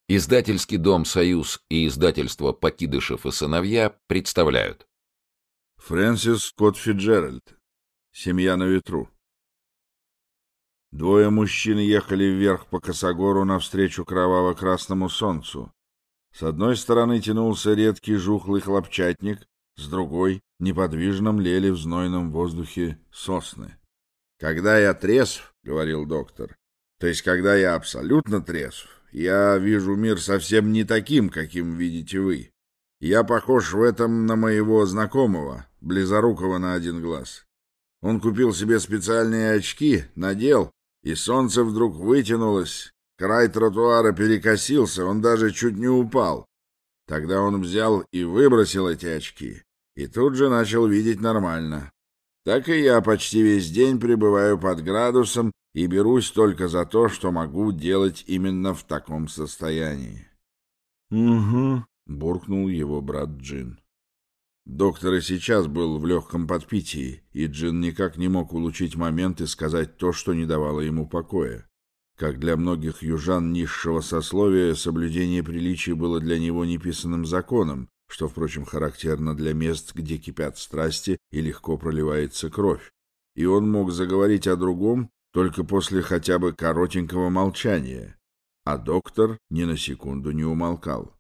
Издательский дом «Союз» и издательство «Покидышев и сыновья» представляют. Фрэнсис Скотт Фицджеральд. «Семья на ветру». Двое мужчин ехали вверх по косогору навстречу кроваво-красному солнцу. С одной стороны тянулся редкий жухлый хлопчатник, с другой неподвижно млели в знойном воздухе сосны. «Когда я трезв, — говорил доктор, — то есть когда я абсолютно трезв, я вижу мир совсем не таким, каким видите вы. Я похож в этом на моего знакомого, близорукого на один глаз. Он купил себе специальные очки, надел, и солнце вдруг вытянулось, край тротуара перекосился, он даже чуть не упал. Тогда он взял и выбросил эти очки, и тут же начал видеть нормально. Так и я почти весь день пребываю под градусом и берусь только за то, что могу делать именно в таком состоянии. — Угу, — буркнул его брат Джин. Доктор и сейчас был в легком подпитии, и Джин никак не мог улучшить момент и сказать то, что не давало ему покоя. Как для многих южан низшего сословия, соблюдение приличий было для него неписанным законом, что, впрочем, характерно для мест, где кипят страсти и легко проливается кровь. И он мог заговорить о другом только после хотя бы коротенького молчания, а доктор ни на секунду не умолкал.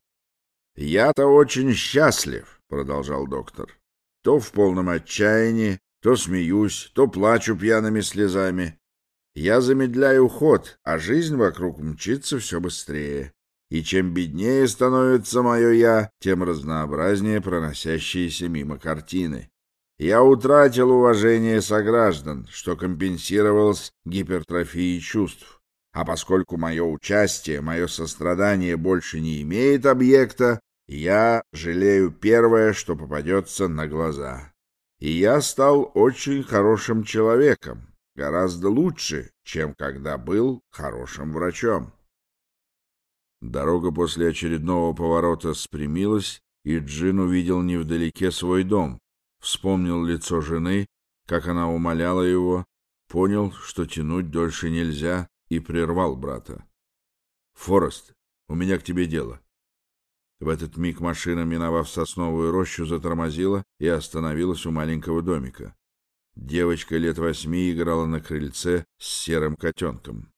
«Я-то очень счастлив», — продолжал доктор. «То в полном отчаянии, то смеюсь, то плачу пьяными слезами. Я замедляю ход, а жизнь вокруг мчится все быстрее. И чем беднее становится мое «я», тем разнообразнее проносящиеся мимо картины. Я утратил уважение сограждан, что компенсировалось гипертрофией чувств. А поскольку мое участие, мое сострадание больше не имеет объекта, я жалею первое, что попадется на глаза. И я стал очень хорошим человеком, гораздо лучше, чем когда был хорошим врачом. Дорога после очередного поворота спрямилась, и Джин увидел невдалеке свой дом, вспомнил лицо жены, как она умоляла его, понял, что тянуть дольше нельзя, и прервал брата. «Форест, у меня к тебе дело». В этот миг машина, миновав сосновую рощу, затормозила и остановилась у маленького домика. Девочка лет 8 играла на крыльце с серым котенком.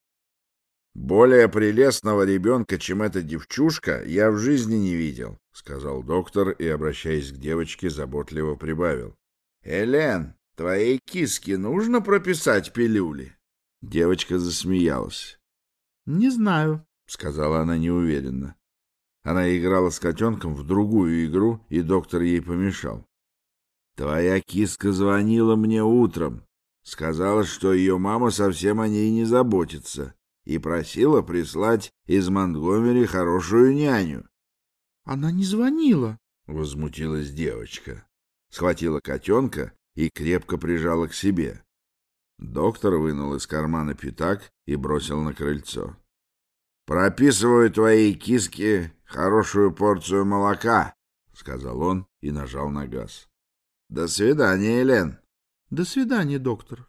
«Более прелестного ребенка, чем эта девчушка, я в жизни не видел», — сказал доктор и, обращаясь к девочке, заботливо прибавил. «Элен, твоей киске нужно прописать пилюли?» Девочка засмеялась. «Не знаю», — сказала она неуверенно. Она играла с котенком в другую игру, и доктор ей помешал. «Твоя киска звонила мне утром, сказала, что ее мама совсем о ней не заботится, и просила прислать из Монтгомери хорошую няню». «Она не звонила», — возмутилась девочка. Схватила котенка и крепко прижала к себе. Доктор вынул из кармана пятак и бросил на крыльцо. «Прописываю твоей киске хорошую порцию молока», — сказал он и нажал на газ. «До свидания, Элен». «До свидания, доктор».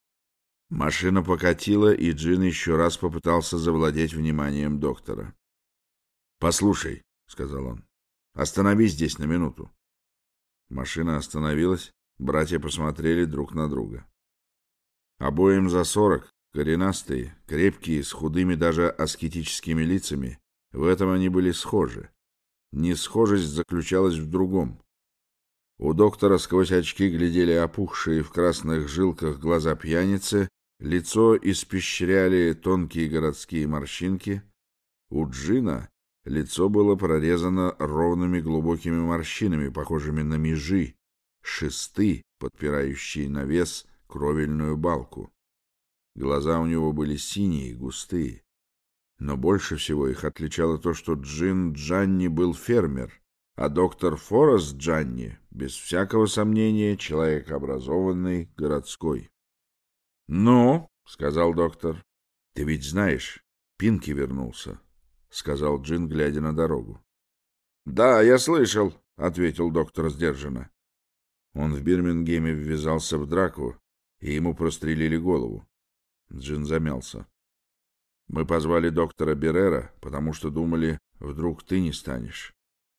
Машина покатила, и Джин еще раз попытался завладеть вниманием доктора. «Послушай», — сказал он, — «остановись здесь на минуту». Машина остановилась, братья посмотрели друг на друга. Обоим за 40, коренастые, крепкие, с худыми даже аскетическими лицами, в этом они были схожи. Несхожесть заключалась в другом. У доктора сквозь очки глядели опухшие в красных жилках глаза пьяницы, лицо испещряли тонкие городские морщинки. У Джина лицо было прорезано ровными глубокими морщинами, похожими на межи, шесты, подпирающие навес кровельную балку. Глаза у него были синие, густые. Но больше всего их отличало то, что Джин Джанни был фермер, а доктор Форест Джанни, без всякого сомнения, человек образованный, городской. «Ну, — сказал доктор, — ты ведь знаешь, Пинки вернулся, — сказал Джин, глядя на дорогу. «Да, я слышал», — ответил доктор сдержанно. Он в Бирмингеме ввязался в драку, и ему прострелили голову. Джин замялся. «Мы позвали доктора Беррера, потому что думали, Вдруг ты не станешь?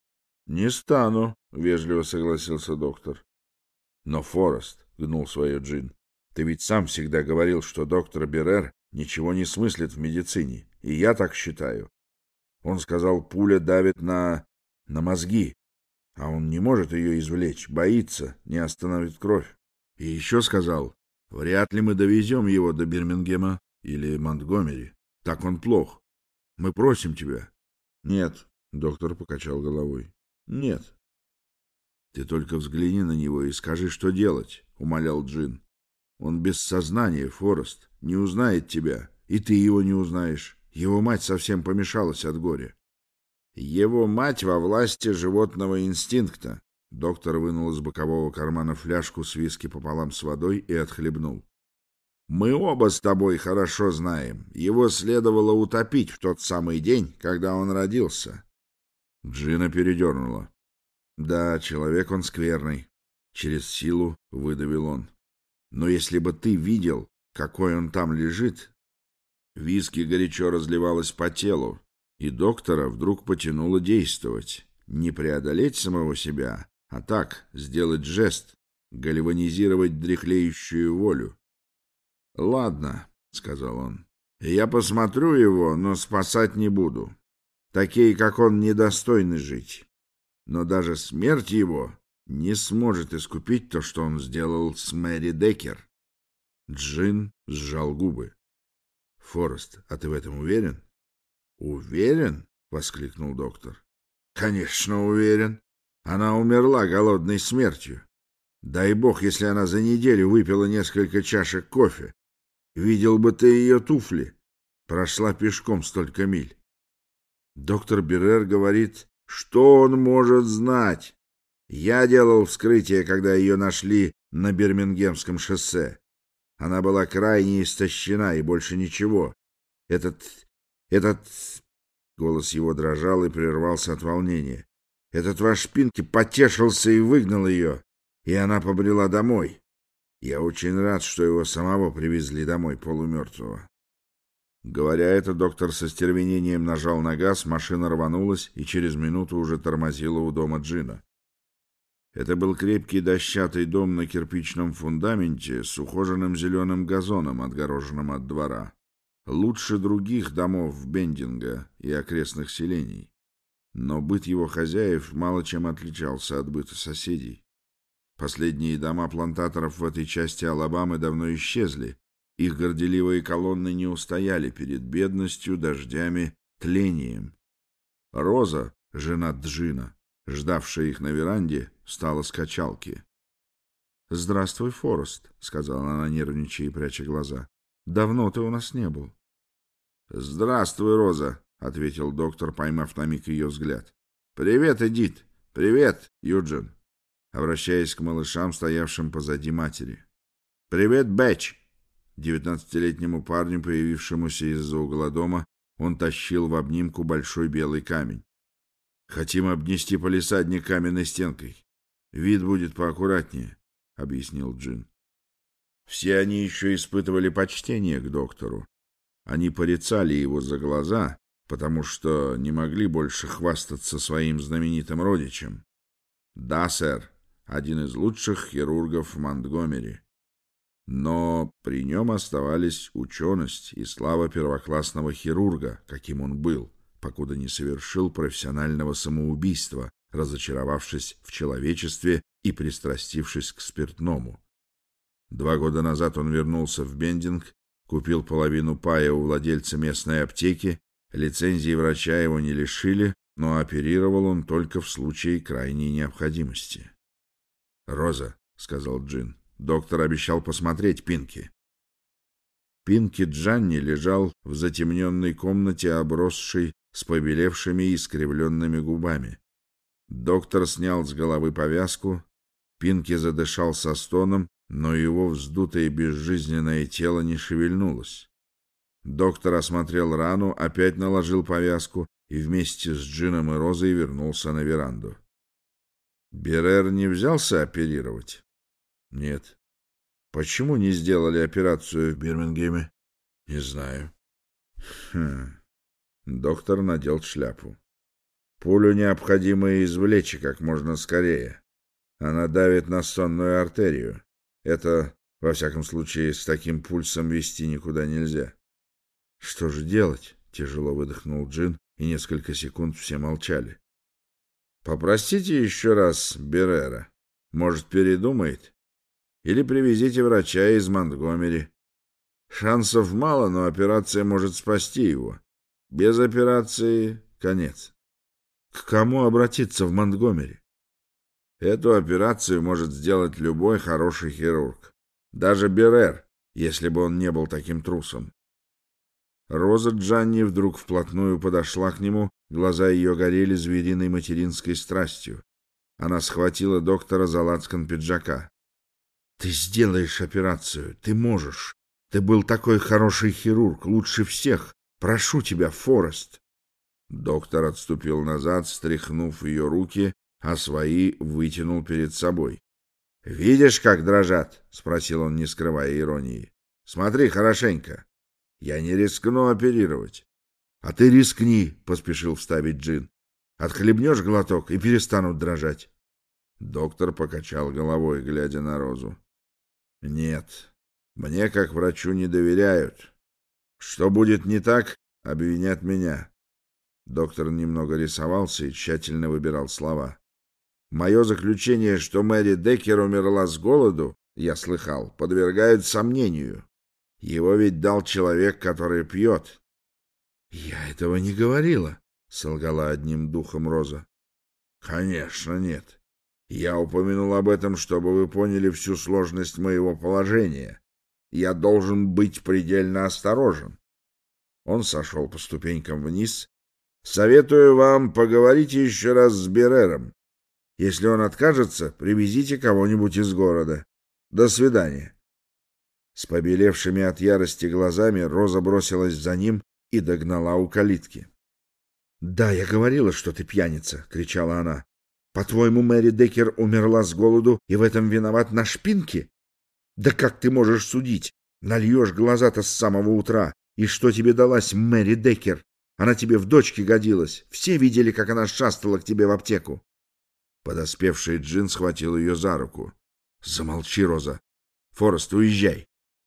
Не стану, вежливо согласился доктор. Но, Форест, гнул свое Джин, ты ведь сам всегда говорил, что доктор Берер ничего не смыслит в медицине, и я так считаю. Он сказал, пуля давит на мозги, а он не может ее извлечь, боится, не остановит кровь. И еще сказал, вряд ли мы довезем его до Бирмингема или Монтгомери. Так он плох. Мы просим тебя. Нет, доктор покачал головой. Нет. Ты только взгляни на него и скажи, что делать, умолял Джин. Он без сознания, Форест, не узнает тебя, и ты его не узнаешь. Его мать совсем помешалась от горя. Его мать во власти животного инстинкта. Доктор вынул из бокового кармана фляжку с виски пополам с водой и отхлебнул. Мы оба с тобой хорошо знаем. Его следовало утопить в тот самый день, когда он родился. Джина передернула. Да, человек он скверный. Через силу выдавил он. Но если бы ты видел, какой он там лежит... Виски горячо разливалось по телу, и доктора вдруг потянуло действовать. Не преодолеть самого себя, а так сделать жест, гальванизировать дряхлеющую волю. «Ладно», — сказал он, — «я посмотрю его, но спасать не буду. Такие, как он, недостойны жить. Но даже смерть его не сможет искупить то, что он сделал с Мэри Деккер». Джин сжал губы. «Форест, а ты в этом уверен?» «Уверен?» — воскликнул доктор. «Конечно, уверен. Она умерла голодной смертью. Дай бог, если она за неделю выпила несколько чашек кофе. Видел бы ты ее туфли. Прошла пешком столько миль». Доктор Берер говорит, что он может знать. Я делал вскрытие, когда ее нашли на Бирмингемском шоссе. Она была крайне истощена, и больше ничего. Этот... Голос его дрожал и прервался от волнения. Этот ваш Пинки потешился и выгнал ее, и она побрела домой. Я очень рад, что его самого привезли домой полумертвого. Говоря это, доктор со стервенением нажал на газ, машина рванулась и через минуту уже тормозила у дома Джина. Это был крепкий дощатый дом на кирпичном фундаменте с ухоженным зеленым газоном, отгороженным от двора. Лучше других домов Бендинга и окрестных селений. Но быт его хозяев мало чем отличался от быта соседей. Последние дома плантаторов в этой части Алабамы давно исчезли. Их горделивые колонны не устояли перед бедностью, дождями, тлением. Роза, жена Джина, ждавшая их на веранде, встала с качалки. «Здравствуй, Форест», — сказала она, нервничая и пряча глаза. «Давно ты у нас не был». «Здравствуй, Роза», — ответил доктор, поймав на миг ее взгляд. «Привет, Эдит! Привет, Юджин!» Обращаясь к малышам, стоявшим позади матери. «Привет, Бэтч!» 19-летнему парню, появившемуся из-за угла дома, он тащил в обнимку большой белый камень. «Хотим обнести палисадник каменной стенкой. Вид будет поаккуратнее», — объяснил Джин. Все они еще испытывали почтение к доктору. Они порицали его за глаза, потому что не могли больше хвастаться своим знаменитым родичем. «Да, сэр, один из лучших хирургов в Монтгомери». Но при нем оставались ученость и слава первоклассного хирурга, каким он был, покуда не совершил профессионального самоубийства, разочаровавшись в человечестве и пристрастившись к спиртному. 2 года назад он вернулся в Бендинг, купил половину пая у владельца местной аптеки, лицензии врача его не лишили, но оперировал он только в случае крайней необходимости. «Роза», — сказал Джин, — «доктор обещал посмотреть Пинки». Пинки Джанни лежал в затемненной комнате, обросшей с побелевшими и искривленными губами. Доктор снял с головы повязку, Пинки задышал со стоном, но его вздутое безжизненное тело не шевельнулось. Доктор осмотрел рану, опять наложил повязку и вместе с Джином и Розой вернулся на веранду. «Берер не взялся оперировать?» «Нет». «Почему не сделали операцию в Бирмингеме?» «Не знаю». Доктор надел шляпу. Пулю необходимо извлечь как можно скорее. Она давит на сонную артерию. Это, во всяком случае, с таким пульсом вести никуда нельзя. Что же делать? Тяжело выдохнул Джин, и несколько секунд все молчали. Попросите еще раз Беррера. Может, передумает? Или привезите врача из Монтгомери. Шансов мало, но операция может спасти его. Без операции конец. К кому обратиться в Монтгомери? Эту операцию может сделать любой хороший хирург. Даже Беррер, если бы он не был таким трусом. Роза Джанни вдруг вплотную подошла к нему, глаза ее горели звериной материнской страстью. Она схватила доктора за лацкан пиджака. «Ты сделаешь операцию, ты можешь. Ты был такой хороший хирург, лучше всех. Прошу тебя, Форест». Доктор отступил назад, стряхнув ее руки, а свои вытянул перед собой. «Видишь, как дрожат?» — спросил он, не скрывая иронии. «Смотри хорошенько. Я не рискну оперировать». «А ты рискни», — поспешил вставить Джин. «Отхлебнешь глоток, и перестанут дрожать». Доктор покачал головой, глядя на Розу. «Нет, мне, как врачу, не доверяют. Что будет не так, обвинят меня». Доктор немного рисовался и тщательно выбирал слова. «Мое заключение, что Мэри Деккер умерла с голоду, я слыхал, подвергают сомнению. Его ведь дал человек, который пьет». «Я этого не говорила», — солгала одним духом Роза. «Конечно, нет. Я упомянул об этом, чтобы вы поняли всю сложность моего положения. Я должен быть предельно осторожен». Он сошел по ступенькам вниз. «Советую вам поговорить еще раз с Беррером. Если он откажется, привезите кого-нибудь из города. До свидания». С побелевшими от ярости глазами Роза бросилась за ним и догнала у калитки. «Да, я говорила, что ты пьяница!» — кричала она. «По-твоему, Мэри Деккер умерла с голоду, и в этом виноват наш Пинки? Да как ты можешь судить? Нальешь глаза-то с самого утра. И что тебе далась Мэри Деккер? Она тебе в дочке годилась. Все видели, как она шастала к тебе в аптеку». Подоспевший Джин схватил ее за руку. «Замолчи, Роза. Форест, уезжай».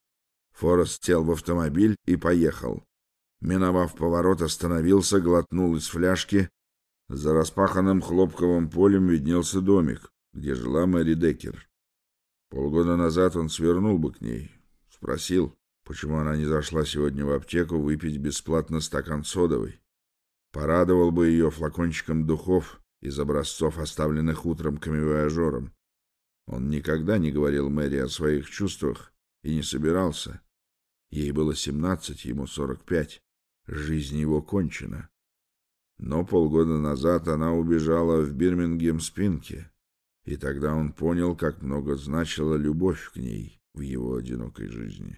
Форест сел в автомобиль и поехал. Миновав поворот, остановился, глотнул из фляжки. За распаханным хлопковым полем виднелся домик, где жила Мэри Деккер. Полгода назад он свернул бы к ней. Спросил, почему она не зашла сегодня в аптеку выпить бесплатно стакан содовой. Порадовал бы ее флакончиком духов из образцов, оставленных утром камевояжером. Он никогда не говорил Мэри о своих чувствах и не собирался. Ей было 17, ему 45. Жизнь его кончена. Но полгода назад она убежала в Бирмингем с Пинки, и тогда он понял, как много значила любовь к ней в его одинокой жизни.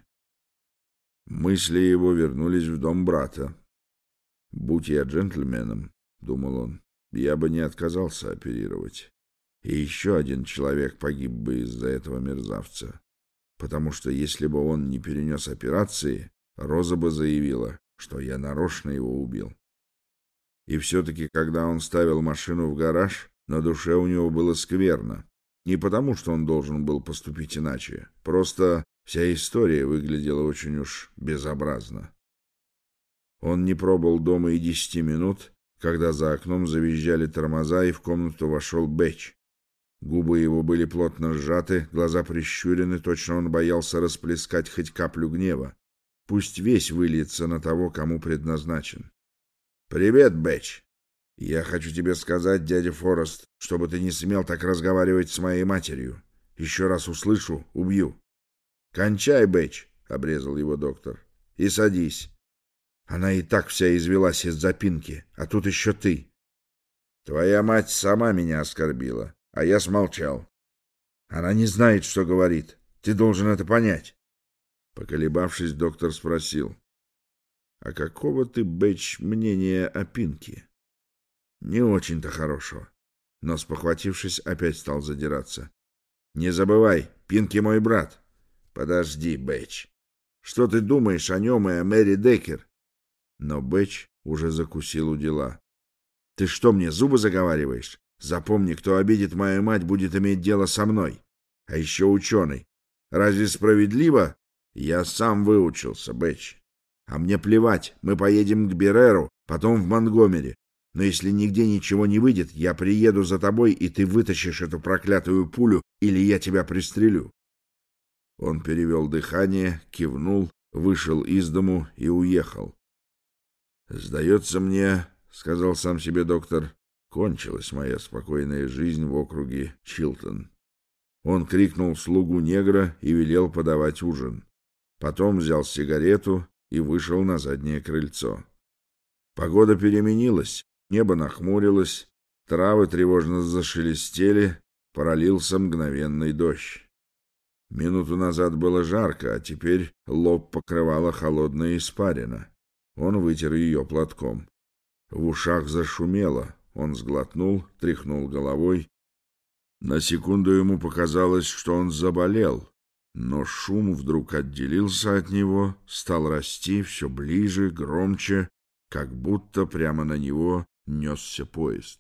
Мысли его вернулись в дом брата. «Будь я джентльменом, — думал он, — я бы не отказался оперировать. И еще один человек погиб бы из-за этого мерзавца. Потому что если бы он не перенес операции, Роза бы заявила, что я нарочно его убил». И все-таки, когда он ставил машину в гараж, на душе у него было скверно. Не потому, что он должен был поступить иначе. Просто вся история выглядела очень уж безобразно. Он не пробыл дома и 10 минут, когда за окном завизжали тормоза, и в комнату вошел Бэч. Губы его были плотно сжаты, глаза прищурены, точно он боялся расплескать хоть каплю гнева. Пусть весь выльется на того, кому предназначен. «Привет, Бэч. Я хочу тебе сказать, дядя Форест, чтобы ты не смел так разговаривать с моей матерью. Еще раз услышу — убью». «Кончай, Бэч», — обрезал его доктор, — «и садись. Она и так вся извелась из-за Пинки, а тут еще ты. Твоя мать сама меня оскорбила, а я смолчал. Она не знает, что говорит. Ты должен это понять». Поколебавшись, доктор спросил: «А какого ты, Бэч, мнения о Пинке?» «Не очень-то хорошего». Но, спохватившись, опять стал задираться. «Не забывай, Пинки мой брат». «Подожди, Бэч. Что ты думаешь о нем и о Мэри Деккер?» Но Бэч уже закусил у дела. Ты что, мне зубы заговариваешь? Запомни, кто обидит мою мать, будет иметь дело со мной. А еще ученый. Разве справедливо? Я сам выучился, Бэч. А мне плевать, мы поедем к Береру, потом в Монтгомери. Но если нигде ничего не выйдет, я приеду за тобой, и ты вытащишь эту проклятую пулю, или я тебя пристрелю. Он перевел дыхание, кивнул, вышел из дому и уехал. «Сдается мне, — сказал сам себе доктор, — кончилась моя спокойная жизнь в округе Чилтон». Он крикнул слугу негра и велел подавать ужин. Потом взял сигарету и вышел на заднее крыльцо. Погода переменилась, небо нахмурилось, травы тревожно зашелестели, пролился мгновенный дождь. Минуту назад было жарко, а теперь лоб покрывала холодная испарина. Он вытер ее платком. В ушах зашумело, он сглотнул, тряхнул головой. На секунду ему показалось, что он заболел, но шум вдруг отделился от него, стал расти все ближе, громче, как будто прямо на него несся поезд.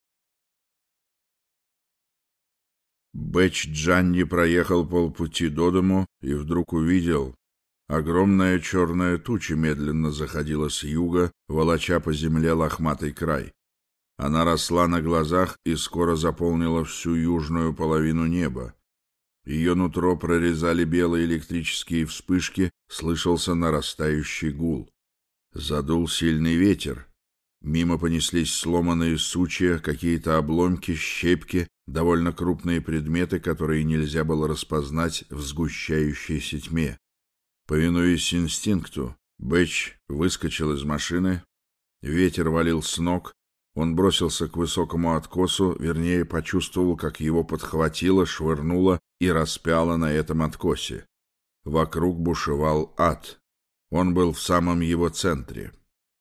Бэч Джанни проехал полпути до дому и вдруг увидел: огромная черная туча медленно заходила с юга, волоча по земле лохматый край. Она росла на глазах и скоро заполнила всю южную половину неба. Ее нутро прорезали белые электрические вспышки, слышался нарастающий гул. Задул сильный ветер. Мимо понеслись сломанные сучья, какие-то обломки, щепки, довольно крупные предметы, которые нельзя было распознать в сгущающейся тьме. Повинуясь инстинкту, Бэч выскочил из машины. Ветер валил с ног. Он бросился к высокому откосу, вернее, почувствовал, как его подхватило, швырнуло и распяло на этом откосе. Вокруг бушевал ад. Он был в самом его центре.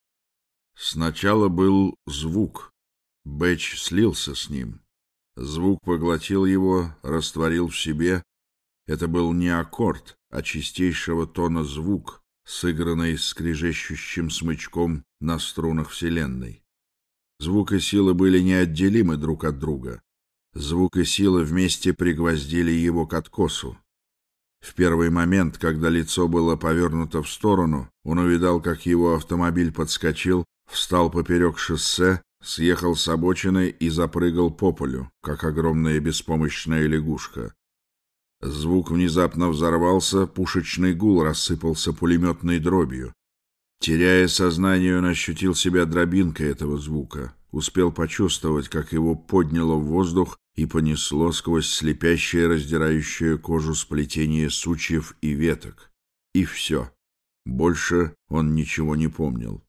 Сначала был звук. Бэч слился с ним. Звук поглотил его, растворил в себе. Это был не аккорд, а чистейшего тона звук, сыгранный скрежещущим смычком на струнах вселенной. Звук и сила были неотделимы друг от друга. Звук и сила вместе пригвоздили его к откосу. В первый момент, когда лицо было повернуто в сторону, он увидал, как его автомобиль подскочил, встал поперек шоссе, съехал с обочины и запрыгал по полю, как огромная беспомощная лягушка. Звук внезапно взорвался, пушечный гул рассыпался пулеметной дробью. Теряя сознание, он ощутил себя дробинкой этого звука, успел почувствовать, как его подняло в воздух и понесло сквозь слепящее, раздирающее кожу сплетение сучьев и веток. И все. Больше он ничего не помнил.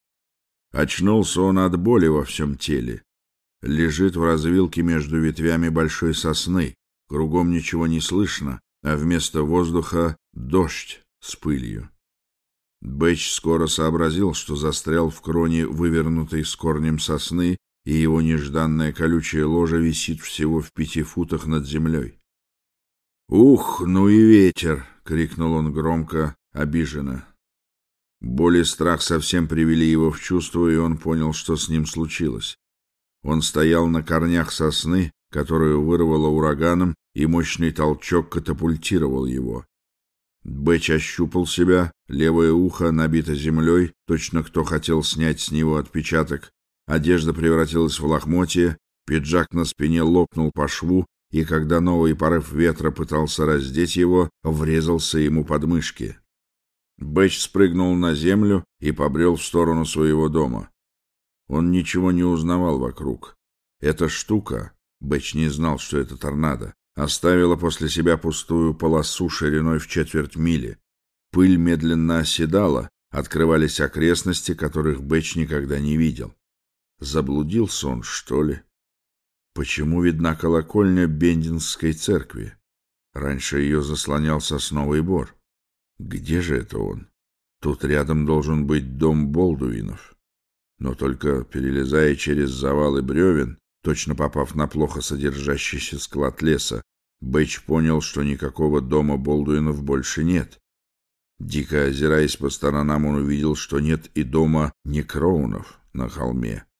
Очнулся он от боли во всем теле. Лежит в развилке между ветвями большой сосны. Кругом ничего не слышно, а вместо воздуха дождь с пылью. Бэч скоро сообразил, что застрял в кроне вывернутой с корнем сосны, и его нежданная колючая ложа висит всего в 5 футах над землей. «Ух, ну и ветер!» — крикнул он громко, обиженно. Боль и страх совсем привели его в чувство, и он понял, что с ним случилось. Он стоял на корнях сосны, которую вырвало ураганом, и мощный толчок катапультировал его. Бэч ощупал себя, левое ухо набито землей, точно кто хотел снять с него отпечаток. Одежда превратилась в лохмотье, пиджак на спине лопнул по шву, и когда новый порыв ветра пытался раздеть его, врезался ему под мышки. Бэч спрыгнул на землю и побрел в сторону своего дома. Он ничего не узнавал вокруг. Эта штука, Бэч не знал, что это торнадо, оставила после себя пустую полосу шириной в 1/4 мили. Пыль медленно оседала, открывались окрестности, которых Бэч никогда не видел. Заблудился он, что ли? Почему видна колокольня Бендинской церкви? Раньше ее заслонял сосновый бор. Где же это он? Тут рядом должен быть дом Болдуинов. Но только перелезая через завалы бревен, точно попав на плохо содержащийся склад леса, Бэч понял, что никакого дома Болдуинов больше нет. Дико озираясь по сторонам, он увидел, что нет и дома Некроунов на холме.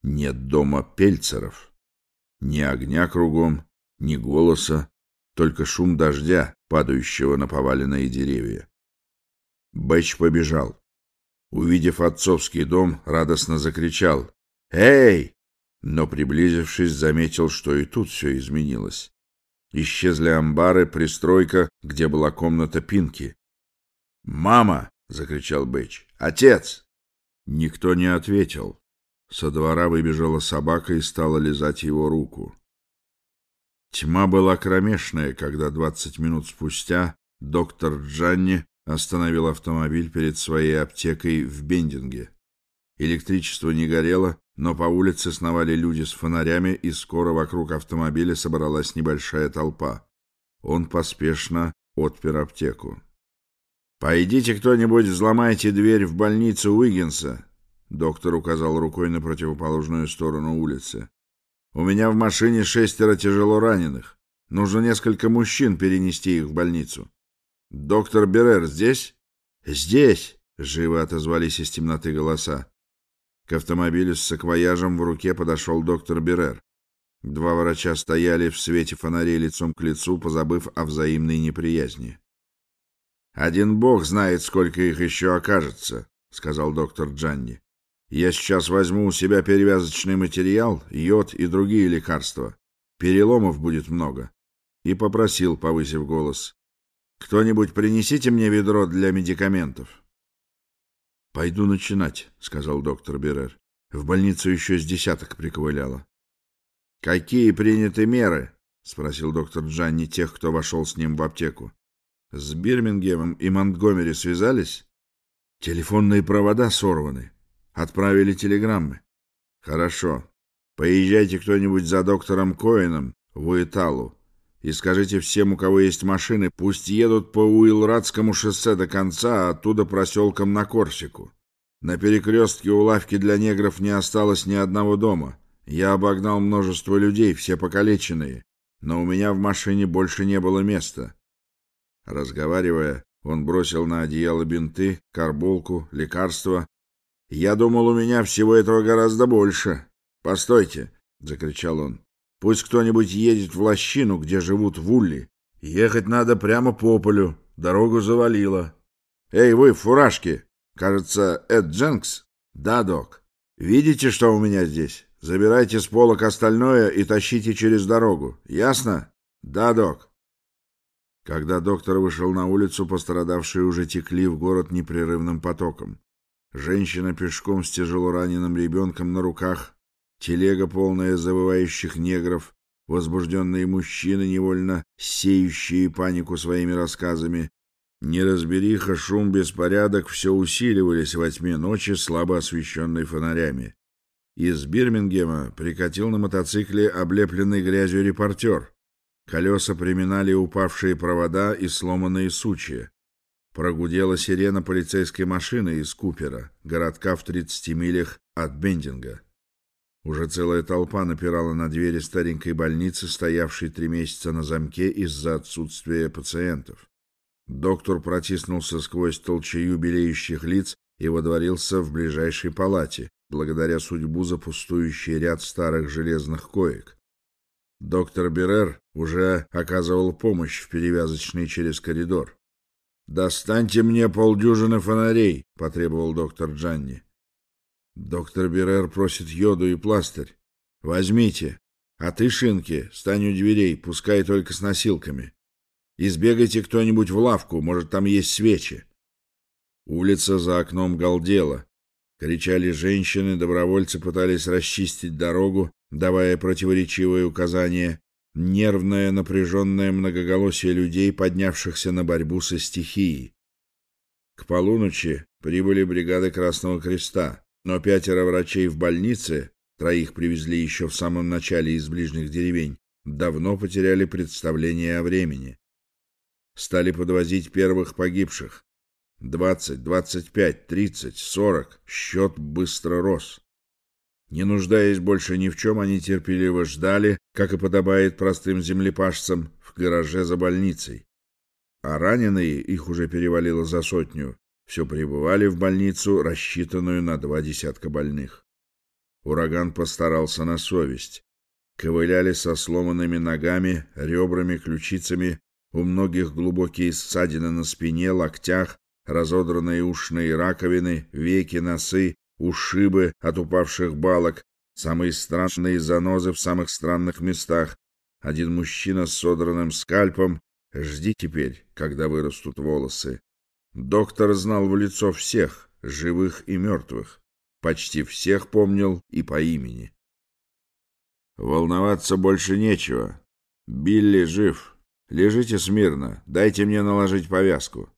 Нет дома Пельцеров. Ни огня кругом, ни голоса, только шум дождя, падающего на поваленные деревья. Бэч побежал. Увидев отцовский дом, радостно закричал: «Эй!» Но, приблизившись, заметил, что и тут все изменилось. Исчезли амбары, пристройка, где была комната Пинки. «Мама!» — закричал Бэч. «Отец!» Никто не ответил. Со двора выбежала собака и стала лизать его руку. Тьма была кромешная, когда 20 минут спустя доктор Джанни остановил автомобиль перед своей аптекой в Бендинге. Электричество не горело, но по улице сновали люди с фонарями, и скоро вокруг автомобиля собралась небольшая толпа. Он поспешно отпер аптеку. «Пойдите кто-нибудь, взломайте дверь в больницу Уиггинса», — доктор указал рукой на противоположную сторону улицы. «У меня в машине 6 тяжело раненых. Нужно несколько мужчин перенести их в больницу». «Доктор Берер здесь?» «Здесь!» — живо отозвались из темноты голоса. К автомобилю с саквояжем в руке подошел доктор Берер. Два врача стояли в свете фонарей лицом к лицу, позабыв о взаимной неприязни. «Один бог знает, сколько их еще окажется», — сказал доктор Джанни. «Я сейчас возьму у себя перевязочный материал, йод и другие лекарства. Переломов будет много». И попросил, повысив голос: «Кто-нибудь принесите мне ведро для медикаментов». «Пойду начинать», — сказал доктор Берер. «В больницу еще с десяток приковыляло». «Какие приняты меры?» — спросил доктор Джанни тех, кто вошел с ним в аптеку. «С Бирмингемом и Монтгомери связались?» «Телефонные провода сорваны. Отправили телеграммы». «Хорошо. Поезжайте кто-нибудь за доктором Коэном в Уиталу и скажите всем, у кого есть машины, пусть едут по Уилрадскому шоссе до конца, а оттуда проселком на Корсику. На перекрестке у лавки для негров не осталось ни одного дома. Я обогнал множество людей, все покалеченные, но у меня в машине больше не было места». Разговаривая, он бросил на одеяло бинты, карболку, лекарства. «Я думал, у меня всего этого гораздо больше. Постойте!» — закричал он. «Пусть кто-нибудь едет в лощину, где живут вулли. Ехать надо прямо по полю. Дорогу завалило. Эй, вы в фуражке! Кажется, Эд Дженкс?» «Да, док. Видите, что у меня здесь? Забирайте с полок остальное и тащите через дорогу. Ясно?» «Да, док». Когда доктор вышел на улицу, пострадавшие уже текли в город непрерывным потоком. Женщина пешком с тяжело раненым ребенком на руках, телега, полная завывающих негров, возбужденные мужчины, невольно сеющие панику своими рассказами. Неразбериха, шум, беспорядок — все усиливались во тьме ночи, слабо освещенной фонарями. Из Бирмингема прикатил на мотоцикле облепленный грязью репортер. Колеса приминали упавшие провода и сломанные сучья. Прогудела сирена полицейской машины из Купера, городка в 30 милях от Бендинга. Уже целая толпа напирала на двери старенькой больницы, стоявшей 3 месяца на замке из-за отсутствия пациентов. Доктор протиснулся сквозь толчею белеющих лиц и водворился в ближайшей палате, благодаря судьбу за пустующий ряд старых железных коек. Доктор Берер уже оказывал помощь в перевязочной через коридор. «Достаньте мне полдюжины фонарей», — потребовал доктор Джанни. «Доктор Берер просит йоду и пластырь. Возьмите. А ты, Шинки, стань у дверей, пускай только с носилками. Избегайте кто-нибудь в лавку, может, там есть свечи». Улица за окном галдела. Кричали женщины, добровольцы пытались расчистить дорогу, давая противоречивые указания. Нервное, напряженное многоголосие людей, поднявшихся на борьбу со стихией. К полуночи прибыли бригады Красного Креста, но 5 врачей в больнице, 3 привезли еще в самом начале из ближних деревень, давно потеряли представление о времени. Стали подвозить первых погибших. 20, 25, 30, 40. Счет быстро рос. Не нуждаясь больше ни в чем, они терпеливо ждали, как и подобает простым землепашцам, в гараже за больницей. А раненые, их уже перевалило за 100, все прибывали в больницу, рассчитанную на 2 десятка больных. Ураган постарался на совесть. Ковыляли со сломанными ногами, ребрами, ключицами, у многих глубокие ссадины на спине, локтях, разодранные ушные раковины, веки, носы, ушибы от упавших балок, самые странные занозы в самых странных местах. Один мужчина с содранным скальпом. Жди теперь, когда вырастут волосы. Доктор знал в лицо всех, живых и мертвых. Почти всех помнил и по имени. Волноваться больше нечего. Билли жив. Лежите смирно, дайте мне наложить повязку.